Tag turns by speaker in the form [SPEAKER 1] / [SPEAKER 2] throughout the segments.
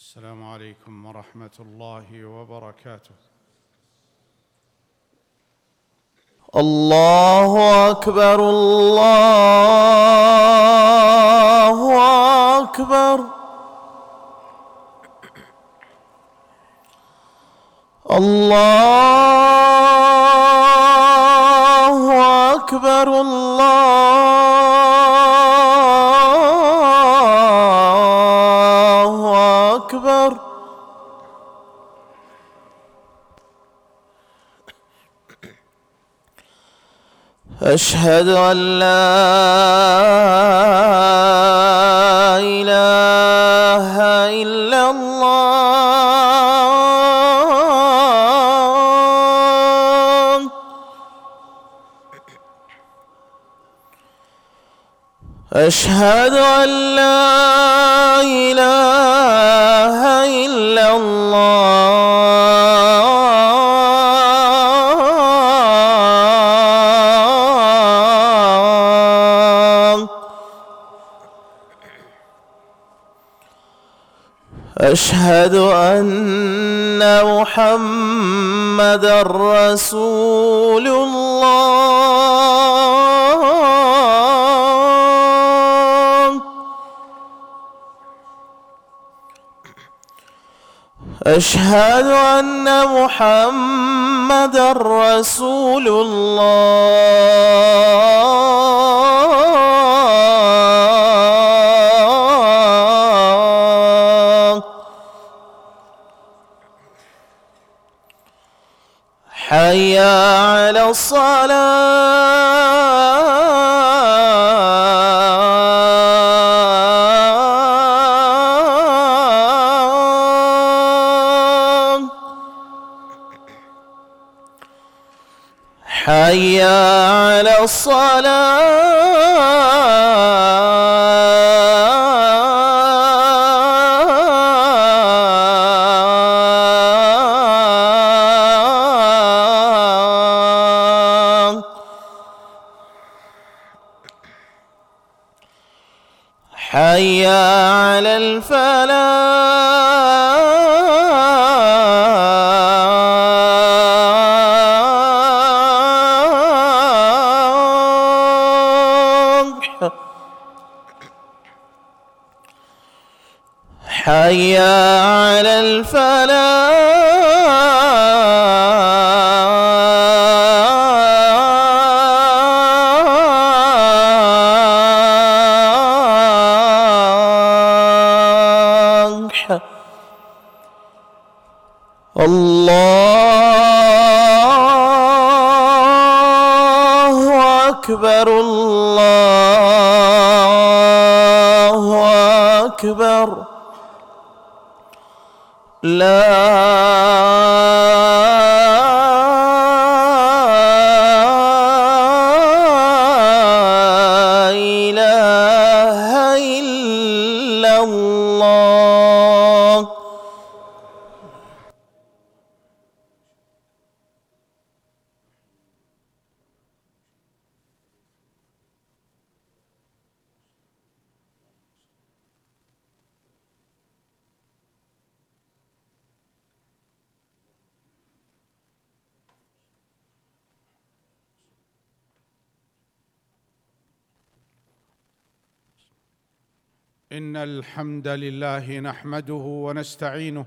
[SPEAKER 1] السلام عليكم ورحمة الله وبركاته.
[SPEAKER 2] الله أكبر الله أكبر الله أكبر الله أكبر أشهد أن لا إله إلا الله أشهد أن لا إله إلا الله أشهد أن محمدًا رسول الله أشهد أن محمدًا رسول الله حي على الصلاة حي على الصلاة حي على الفلاح حي على الفلاح الله أكبر الله أكبر لا إله إلا الله
[SPEAKER 1] إن الحمد لله نحمده ونستعينه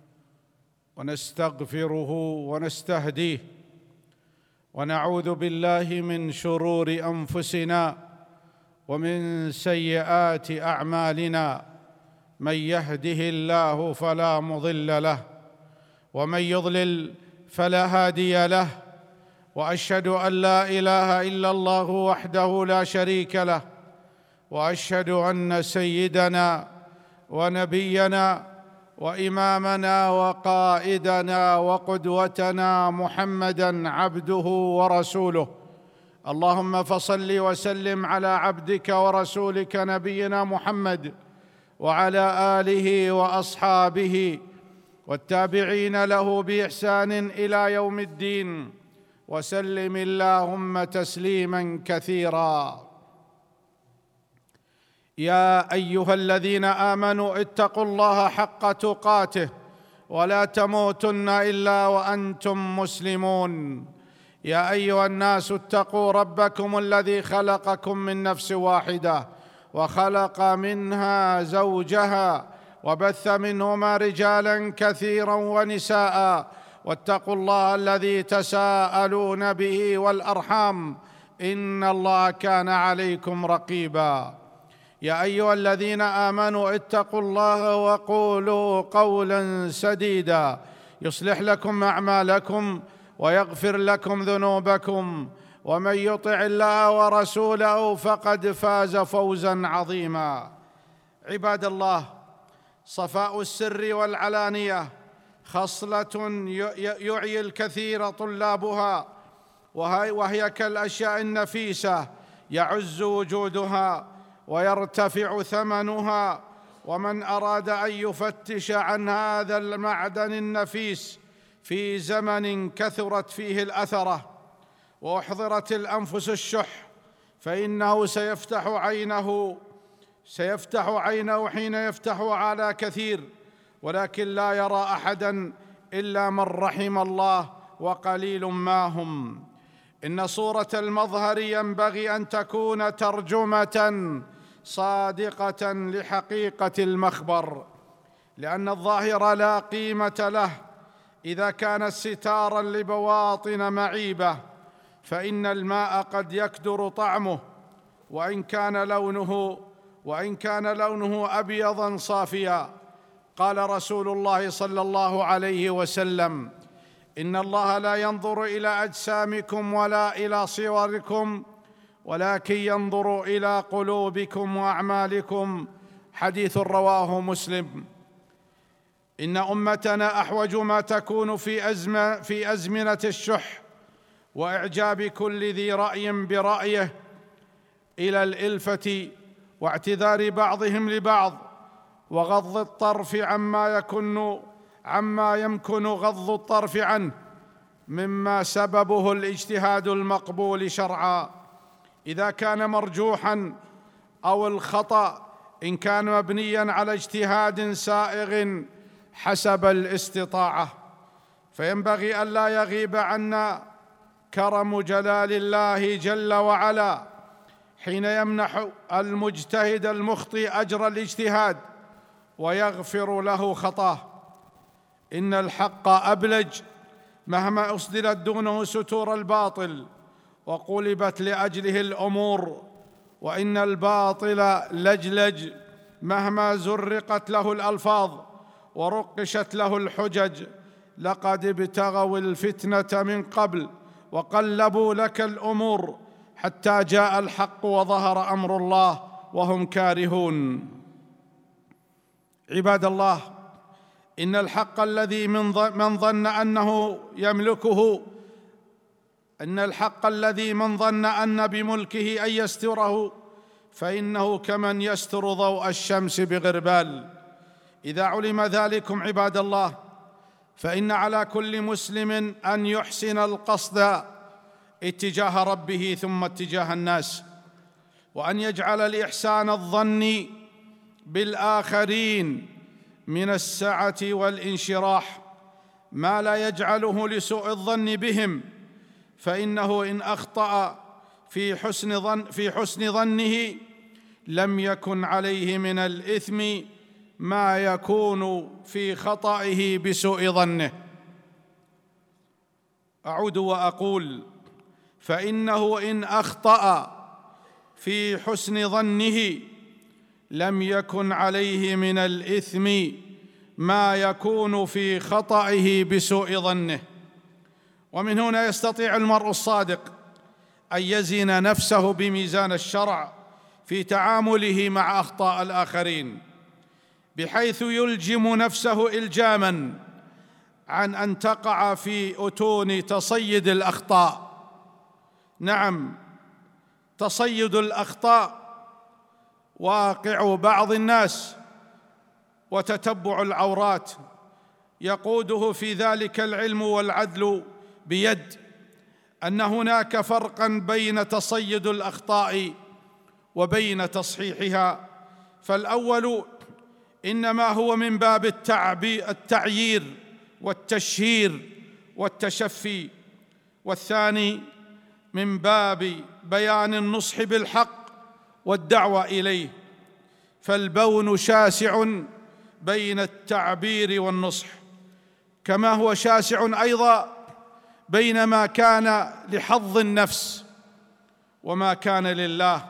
[SPEAKER 1] ونستغفره ونستهديه ونعوذ بالله من شرور أنفسنا ومن سيئات أعمالنا من يهده الله فلا مضل له ومن يضلل فلا هادي له وأشهد أن لا إله إلا الله وحده لا شريك له وأشهد أن سيدنا ونبينا وإمامنا وقائدنا وقدوتنا محمدًا عبده ورسوله. اللهم فصل وسلم على عبدك ورسولك نبينا محمد وعلى آله وأصحابه والتابعين له بإحسان إلى يوم الدين وسلم اللهم تسليماً كثيراً. يا ايها الذين امنوا اتقوا الله حق تقاته ولا تموتن الا وانتم مسلمون. يا ايها الناس اتقوا ربكم الذي خلقكم من نفس واحده وخلق منها زوجها وبث منهما رجالا كثيرا ونساء واتقوا الله الذي تساءلون به والارحام ان الله كان عليكم رقيبا. يا ايها الذين امنوا اتقوا الله وقولوا قولا سديدا يصلح لكم اعمالكم ويغفر لكم ذنوبكم ومن يطع الله ورسوله فقد فاز فوزا عظيما. عباد الله، صفاء السر والعلانيه خصله يعي الكثير طلابها، وهي كالاشياء النفيسه يعز وجودها ويرتفع ثمنها. ومن اراد ان يفتش عن هذا المعدن النفيس في زمن كثرت فيه الاثره واحضرت الانفس الشح فانه سيفتح عينه حين يفتح على كثير، ولكن لا يرى احدا الا من رحم الله وقليل ما هم. ان صوره المظهر ينبغي ان تكون ترجمه صادقه لحقيقه المخبر، لان الظاهر لا قيمه له اذا كان ستارا لبواطن معيبه، فان الماء قد يكدر طعمه وان كان لونه ابيضا صافيا. قال رسول الله صلى الله عليه وسلم: ان الله لا ينظر الى اجسامكم ولا الى صوركم ولكن ينظر الى قلوبكم واعمالكم. حديث رواه مسلم. ان امتنا احوج ما تكون في ازمنه الشح واعجاب كل ذي راي برايه الى الالفه واعتذار بعضهم لبعض وغض الطرف عما يمكن غض الطرف عنه مما سببه الاجتهاد المقبول شرعا، إذا كان مرجوحا، أو الخطأ إن كان مبنيا على اجتهاد سائغ حسب الاستطاعة. فينبغي ألا يغيب عنا كرم جلال الله جل وعلا حين يمنح المجتهد المخطئ أجر الاجتهاد ويغفر له خطاه. إن الحق أبلج مهما أسدلت دونه ستور الباطل وقلبت لأجله الأمور، وإن الباطل لجلج مهما زرقت له الألفاظ ورقشت له الحجج. لقد ابتغوا الفتنة من قبل وقلبوا لك الأمور حتى جاء الحق وظهر أمر الله وهم كارهون. عباد الله، إن الحق الذي من ظن أنه يملكه، إن الحق الذي من ظن أن بملكه أن يستره فإنه كمن يستر ضوء الشمس بغربال. إذا علم ذلكم عباد الله، فإن على كل مسلم أن يحسن القصد اتجاه ربه ثم اتجاه الناس، وأن يجعل الإحسان الظن بالآخرين من السعة والانشراح ما لا يجعله لسوء الظن بهم، فإنه إن أخطأ في حسن ظنه لم يكن عليه من الإثم ما يكون في خطئه بسوء ظنه. أعود وأقول: فإنه إن أخطأ في حسن ظنه لم يكن عليه من الإثم ما يكون في خطئه بسوء ظنه. ومن هنا يستطيع المرء الصادق أن يزن نفسه بميزان الشرع في تعامله مع أخطاء الآخرين، بحيث يلجم نفسه إلجاماً عن أن تقع في أتون تصيد الأخطاء. نعم، تصيد الأخطاء واقع بعض الناس وتتبع العورات يقوده في ذلك العلم والعدل بيد، أن هناك فرقاً بين تصيد الأخطاء وبين تصحيحها فالأول إنما هو من باب التعيير والتشهير والتشفي، والثاني من باب بيان النصح بالحق والدعوة إليه، فالبون شاسع بين التعبير والنصح، كما هو شاسع أيضا بين ما كان لحظ النفس وما كان لله.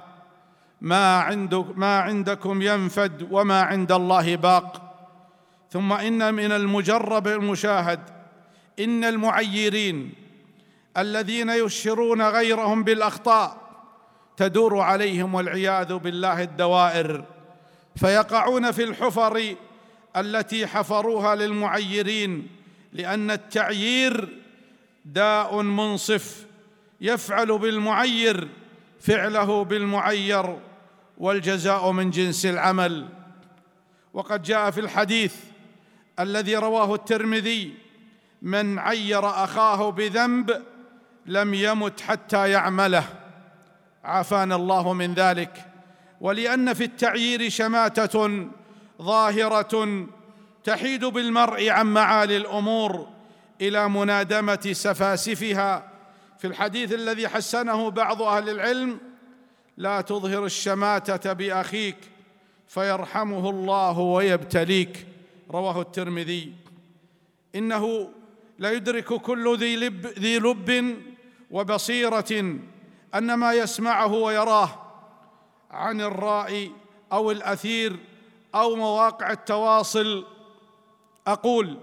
[SPEAKER 1] ما عندكم ينفد وما عند الله باق. ثم إن من المجرب المشاهد إن المعيرين الذين يشهرون غيرهم بالأخطاء تدور عليهم والعياذ بالله الدوائر، فيقعون في الحفر التي حفروها للمعيرين، لأن التعيير داء منصف يفعل بالمعير فعله بالمعير، والجزاء من جنس العمل. وقد جاء في الحديث الذي رواه الترمذي: من عير أخاه بذنب لم يمت حتى يعمله، عافانا الله من ذلك. ولأن في التعيير شماتة ظاهرة تحيد بالمرء عن معالي الأمور إلى منادمة سفاسفها. في الحديث الذي حسنه بعض أهل العلم: لا تظهر الشماتة بأخيك فيرحمه الله ويبتليك، رواه الترمذي. إنه لا يدرك كل ذي لب وبصيرة أن ما يسمعه ويراه عن الرائي أو الأثير أو مواقع التواصل، أقول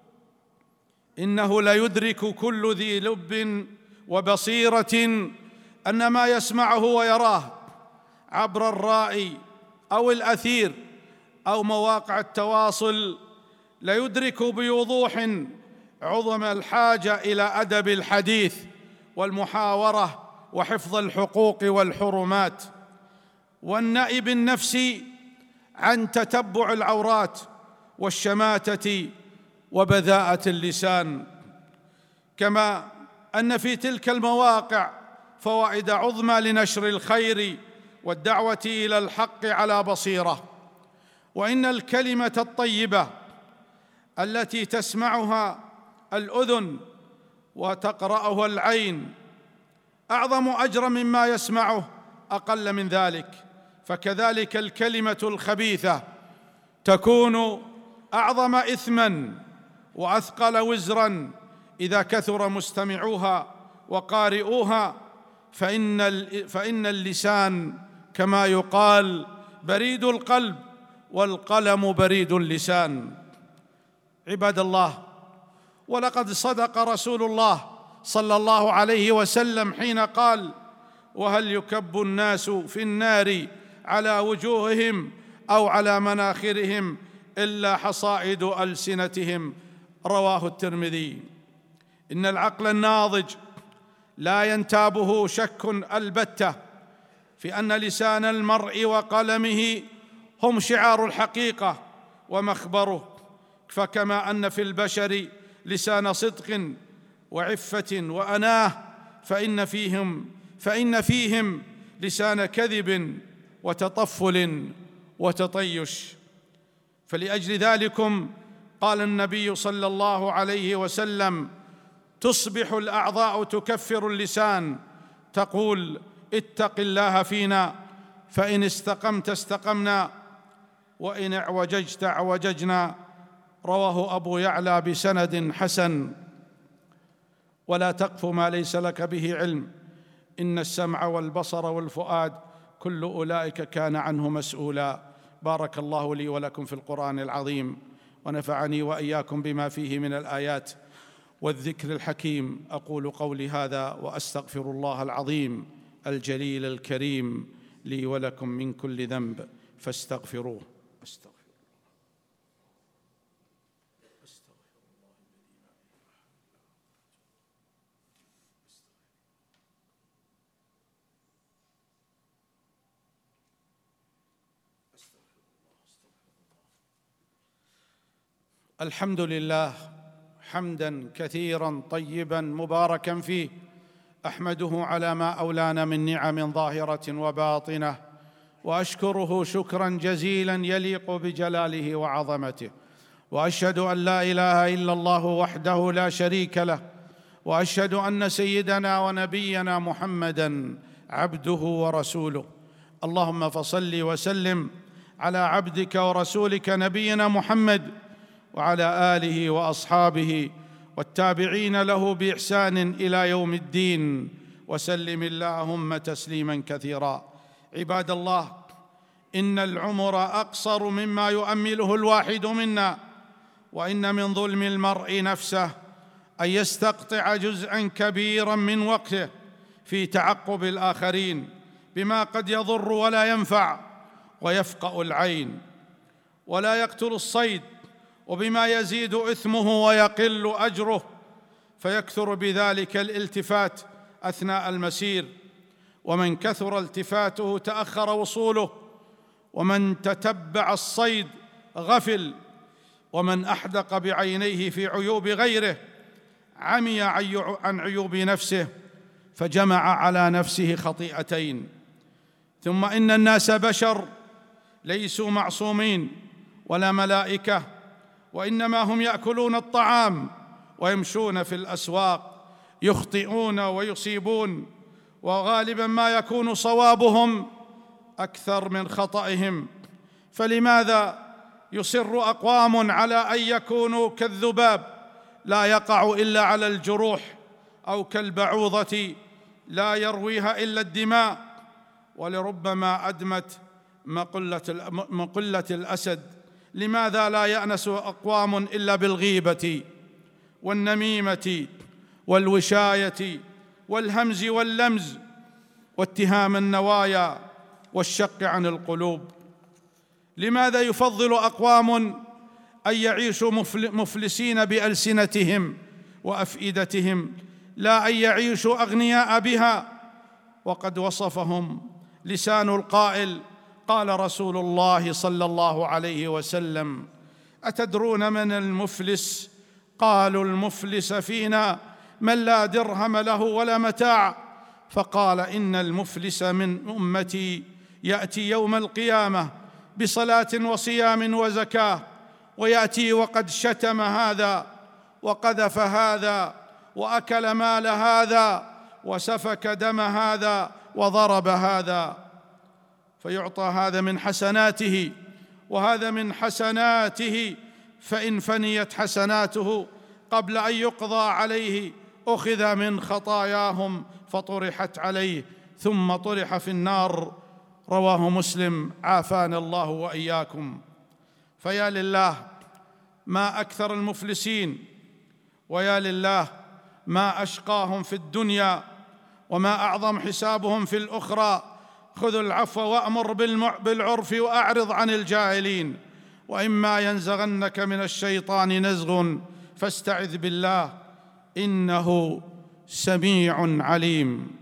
[SPEAKER 1] إنه لا يدرك كل ذي لب وبصيرة أن ما يسمعه ويراه عبر الرائي أو الأثير أو مواقع التواصل لا يدرك بوضوح عظم الحاجة إلى أدب الحديث والمحاورة وحفظ الحقوق والحرمات، والنأي بالنفس عن تتبع العورات والشماتة وبذاءة اللسان. كما أن في تلك المواقع فوائد عظمى لنشر الخير والدعوة إلى الحق على بصيرة. وإن الكلمة الطيبة التي تسمعها الأذن وتقرأها العين أعظم أجرا مما يسمعه أقل من ذلك، فكذلك الكلمة الخبيثة تكون أعظم إثما وأثقل وزرا إذا كثر مستمعوها وقارئوها، فإن اللسان كما يقال بريد القلب والقلم بريد اللسان. عباد الله، ولقد صدق رسول الله صلى الله عليه وسلم حين قال: وهل يكب الناس في النار على وجوههم أو على مناخرهم إلا حصائد ألسنتهم، رواه الترمذي. إن العقل الناضج لا ينتابه شك البتة في أن لسان المرء وقلمه هم شعار الحقيقة ومخبره، فكما أن في البشر لسان صدق وعفة وأناه فإن فيهم لسان كذب وتطفل وتطيش. فلأجل ذلكم قال النبي صلى الله عليه وسلم: تصبح الأعضاء تكفر اللسان، تقول: اتق الله فينا، فإن استقمت استقمنا وإن اعوججت اعوججنا، رواه أبو يعلى بسند حسن. ولا تقف ما ليس لك به علم، إن السمع والبصر والفؤاد كل أولئك كان عنه مسؤولا. بارك الله لي ولكم في القرآن العظيم، ونفعني وإياكم بما فيه من الآيات والذكر الحكيم. أقول قولي هذا وأستغفر الله العظيم الجليل الكريم لي ولكم من كل ذنب فاستغفروه. الحمد لله حمداً كثيراً طيباً مباركاً فيه، أحمده على ما أولانا من نعم ظاهرة وباطنة، وأشكره شكرا جزيلا يليق بجلاله وعظمته، وأشهد أن لا إله إلا الله وحده لا شريك له، وأشهد أن سيدنا ونبينا محمدًا عبده ورسوله. اللهم فصل وسلم على عبدك ورسولك نبينا محمد وعلى آله وأصحابه والتابعين له بإحسان إلى يوم الدين، وسلم اللهم تسليما كثيرا. عباد الله، إن العمر أقصر مما يؤمله الواحد منا، وإن من ظلم المرء نفسه أن يستقطع جزءا كبيرا من وقته في تعقب الآخرين بما قد يضر ولا ينفع ويفقأ العين، ولا يقتل الصيد وبما يزيد إثمه ويقل أجره، فيكثر بذلك الالتفات أثناء المسير، ومن كثر التفاته تأخر وصوله، ومن تتبع الصيد غفل، ومن أحدق بعينيه في عيوب غيره عمي عن عيوب نفسه فجمع على نفسه خطيئتين. ثم إن الناس بشر ليسوا معصومين ولا ملائكة، وإنما هم يأكلون الطعام ويمشون في الأسواق، يخطئون ويصيبون، وغالبا ما يكون صوابهم أكثر من خطئهم. فلماذا يصر أقوام على أن يكونوا كالذباب لا يقع إلا على الجروح، أو كالبعوضة لا يرويها إلا الدماء، ولربما أدمت مقلة الأسد؟ لماذا لا يأنس أقوام إلا بالغيبة والنميمة والوشاية والهمز واللمز واتهام النوايا والشق عن القلوب؟ لماذا يفضل أقوام أن يعيشوا مفلسين بألسنتهم وأفئدتهم لا أن يعيشوا أغنياء بها؟ وقد وصفهم لسان القائل. قال رسول الله صلى الله عليه وسلم: أتدرون من المفلس؟ قالوا: المفلس فينا من لا درهم له ولا متاع. فقال: إن المفلس من أمتي يأتي يوم القيامة بصلاة وصيام وزكاة، ويأتي وقد شتم هذا وقذف هذا وأكل مال هذا وسفك دم هذا وضرب هذا، فيعطى هذا من حسناته وهذا من حسناته، فإن فنيت حسناته قبل أن يقضى عليه أخذ من خطاياهم فطرحت عليه ثم طرح في النار. رواه مسلم، عافانا الله وإياكم. فيا لله ما أكثر المفلسين، ويا لله ما أشقاهم في الدنيا، وما أعظم حسابهم في الأخرى. خذ العفو وأمر بالعرف وأعرض عن الجاهلين، وإما ينزغنك من الشيطان نزغ فاستعذ بالله إنه سميع عليم.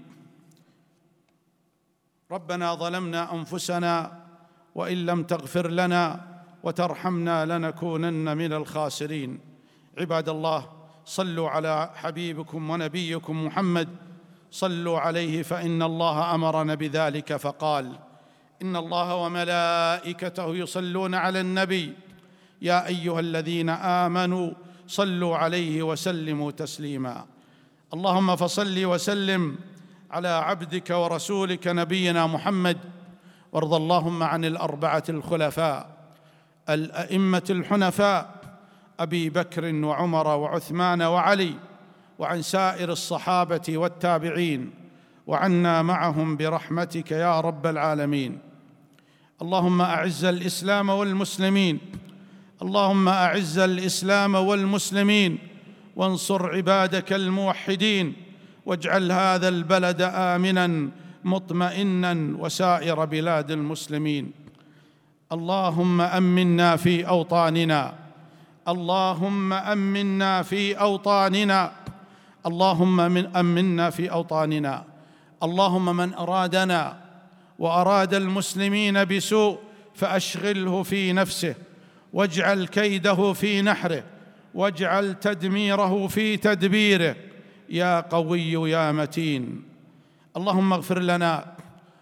[SPEAKER 1] ربنا ظلمنا أنفسنا وإن لم تغفر لنا وترحمنا لنكونن من الخاسرين. عباد الله، صلوا على حبيبكم ونبيكم محمد، صلوا عليه، فإن الله أمرنا بذلك فقال: إن الله وملائكته يصلون على النبي يا أيها الذين آمنوا صلوا عليه وسلموا تسليما. اللهم فصل وسلم على عبدك ورسولك نبينا محمد، وارض اللهم عن الأربعة الخلفاء الأئمة الحنفاء أبي بكر وعمر وعثمان وعلي، وعن سائر الصحابة والتابعين، وعنا معهم برحمتك يا رب العالمين. اللهم أعز الإسلام والمسلمين، اللهم أعز الإسلام والمسلمين، وانصر عبادك الموحدين، واجعل هذا البلد آمناً مطمئناً وسائر بلاد المسلمين. اللهم أمنا في أوطاننا، اللهم أمنا في أوطاننا، اللهم أمنا في أوطاننا. اللهم من أرادنا وأراد المسلمين بسوء فأشغله في نفسه، واجعل كيده في نحره، واجعل تدميره في تدبيره، يا قوي يا متين. اللهم اغفر لنا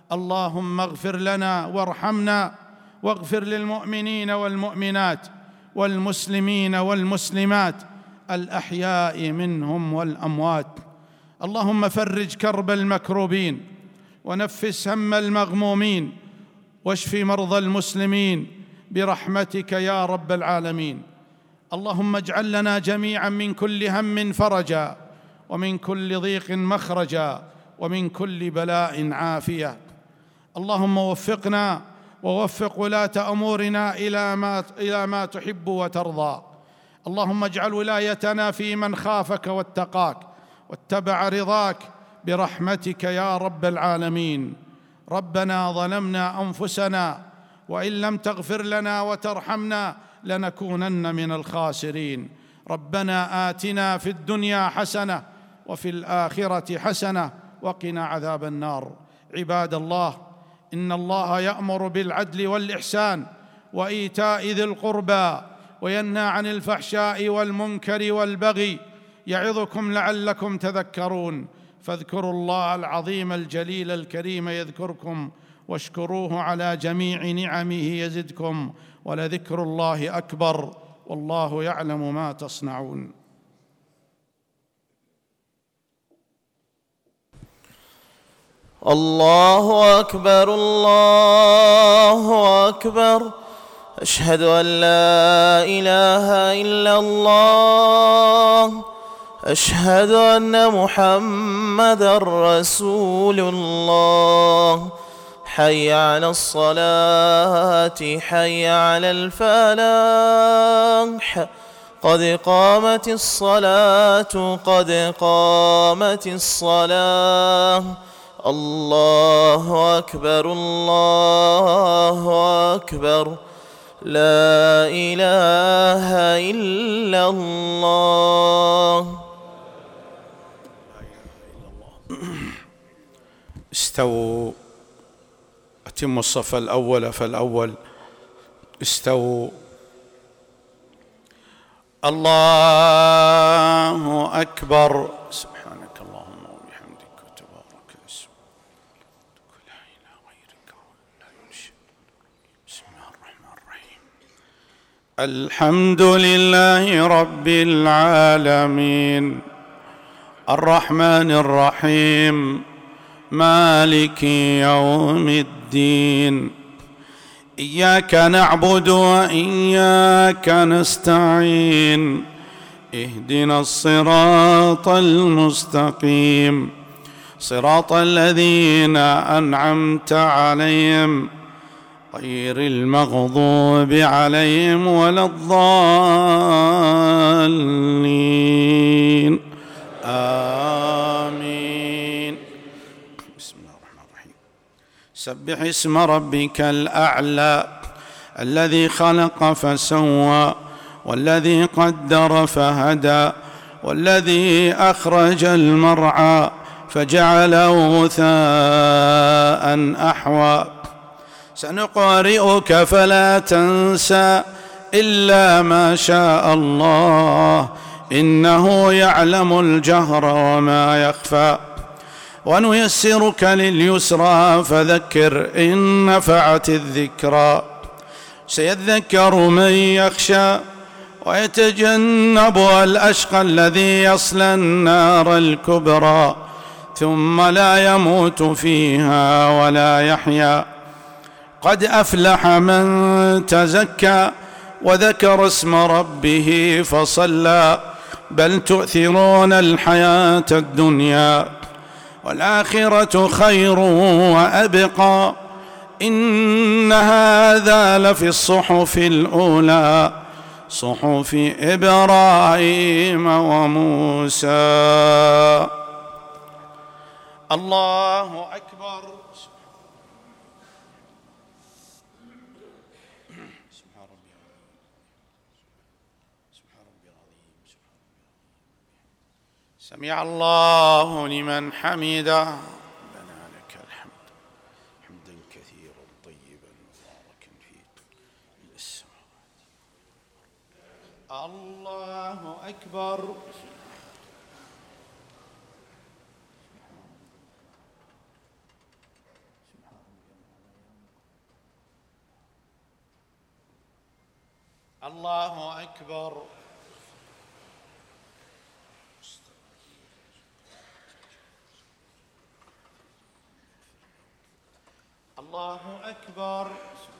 [SPEAKER 1] اللهم اغفر لنا وارحمنا، واغفر للمؤمنين والمؤمنات والمسلمين والمسلمات الأحياء منهم والأموات. اللهم فرج كرب المكروبين، ونفس هم المغمومين، واشف مرضى المسلمين برحمتك يا رب العالمين. اللهم اجعل لنا جميعا من كل هم فرجا، ومن كل ضيق مخرجا، ومن كل بلاء عافية. اللهم وفقنا ووفق ولاة أمورنا إلى ما تحب وترضى. اللهم اجعل ولايتنا في من خافك واتقاك واتبع رضاك برحمتك يا رب العالمين. ربنا ظلمنا أنفسنا، وإن لم تغفر لنا وترحمنا لنكونن من الخاسرين. ربنا آتنا في الدنيا حسنة وفي الآخرة حسنة وقنا عذاب النار. عباد الله، إن الله يأمر بالعدل والإحسان وإيتاء ذي القربى، وينهى عن الفحشاء والمنكر والبغي، يعظكم لعلكم تذكرون. فاذكروا الله العظيم الجليل الكريم يذكركم، واشكروه على جميع نعمه يزدكم، ولذكر الله أكبر، والله يعلم ما تصنعون.
[SPEAKER 2] الله أكبر، الله أكبر. أشهد أن لا إله إلا الله، أشهد أن محمدًا رسول الله. حي على الصلاة، حي على الفلاح، قد قامت الصلاة، قد قامت الصلاة. الله أكبر، الله أكبر، لا إله إلا الله.
[SPEAKER 1] استووا، أتموا الصف الأول فالأول. استووا. الله أكبر. سبحانك اللهم وبحمدك وتبارك اسمك، لا إله غيرك ولا ينشئ. بسم الله الرحمن الرحيم. الحمد لله رب العالمين، الرحمن الرحيم، مالك يوم الدين. إياك نعبد وإياك نستعين، اهدنا الصراط المستقيم، صراط الذين أنعمت عليهم غير المغضوب عليهم ولا الضالين. آمين. بسم الله الرحمن الرحيم. سبح اسم ربك الأعلى، الذي خلق فسوى، والذي قدر فهدى، والذي أخرج المرعى فجعله غثاء أحوى. سنقرئك فلا تنسى إلا ما شاء الله، إنه يعلم الجهر وما يخفى. ونيسرك لليسرى فذكر إن نفعت الذكرى. سيذكر من يخشى ويتجنبها الأشقى الذي يصلى النار الكبرى، ثم لا يموت فيها ولا يحيا. قد أفلح من تزكى وذكر اسم ربه فصلى، بل تؤثرون الحياة الدنيا والآخرة خير وأبقى. إن هذا لفي الصحف الأولى، صحف إبراهيم وموسى. الله أكبر. سمع الله لمن حمده. ربنا لك الحمد حمدا كثيرا طيبا مباركا فيه من السماوات. الله أكبر. الله أكبر. الله أكبر.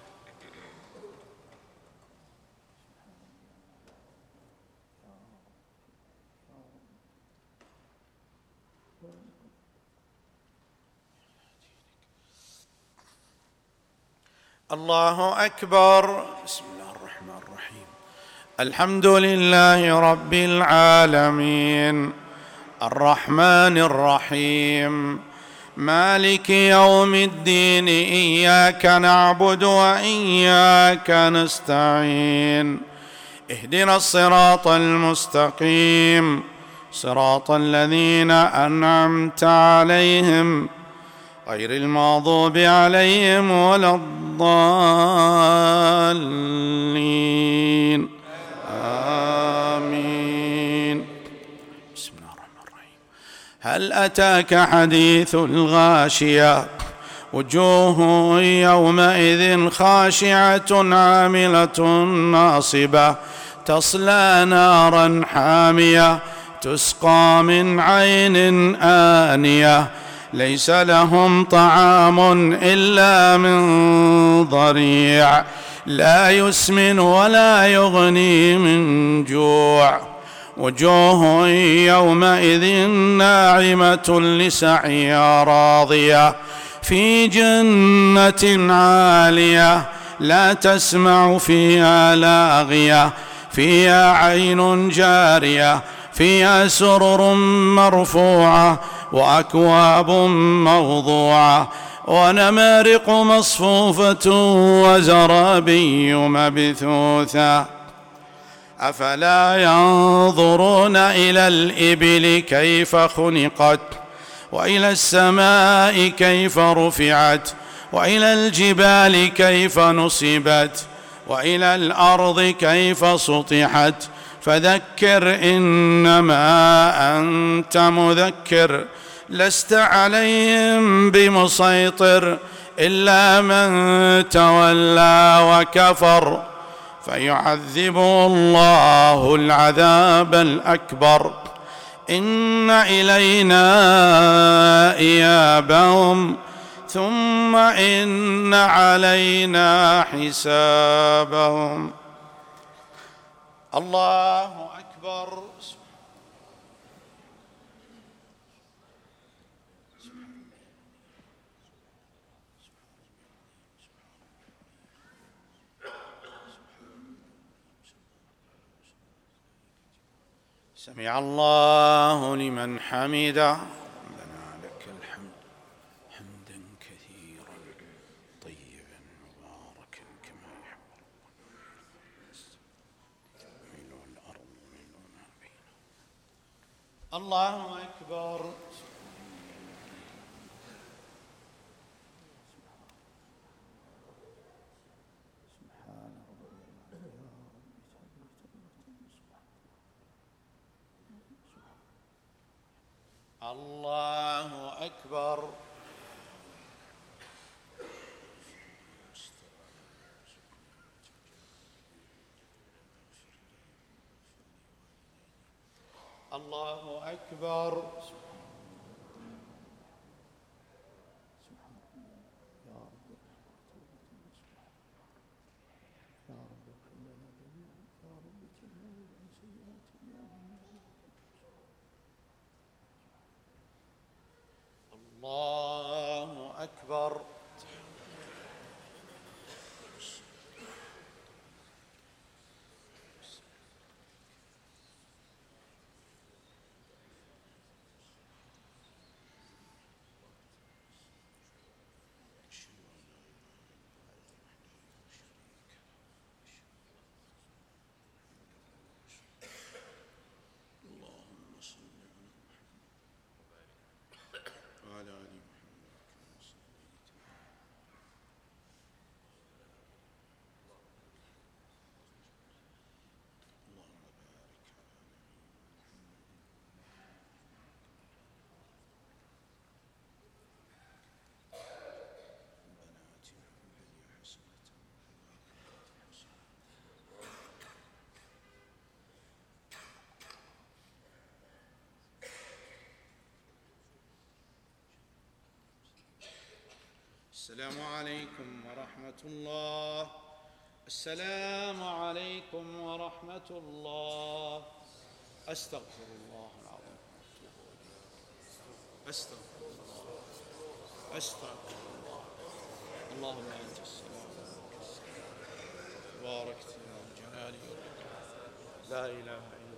[SPEAKER 1] الله أكبر. بسم الله الرحمن الرحيم. الحمد لله رب العالمين الرحمن الرحيم مالك يوم الدين، إياك نعبد وإياك نستعين، اهدنا الصراط المستقيم، صراط الذين أنعمت عليهم غير المغضوب عليهم ولا الضالين، آمين. بسم الله الرحمن الرحيم. هل أتاك حديث الغاشية؟ وجوه يومئذ خاشعة عاملة ناصبة تصلى نارا حامية تسقى من عين آنية ليس لهم طعام إلا من ضريع لا يسمن ولا يغني من جوع. وجوه يومئذ ناعمة لسعيها راضية في جنة عالية لا تسمع فيها لاغية فيها عين جارية فيها سرر مرفوعة وأكواب موضوعة ونمارق مصفوفة وزرابي مبثوثة. أفلا ينظرون إلى الإبل كيف خلقت وإلى السماء كيف رفعت وإلى الجبال كيف نصبت وإلى الأرض كيف سطحت. فذكر إنما أنت مذكر لست عليهم بمسيطر إلا من تولى وكفر فيعذبه الله العذاب الأكبر. إن إلينا إيابهم ثم إن علينا حسابهم. الله أكبر. سمع الله لمن حمده. ربنا لك الحمد حمدا كثيرا طيبا مباركا كما يحب ملء الأرض ملء ما بينها. الله أكبر. الله أكبر. الله أكبر. الله أكبر. السلام عليكم ورحمة الله. السلام عليكم ورحمة الله. أستغفر الله العظيم. أستغفر الله. أستغفر الله. اللهم أنت السلام باركت يا الجلال والإكرام. لا إله إلا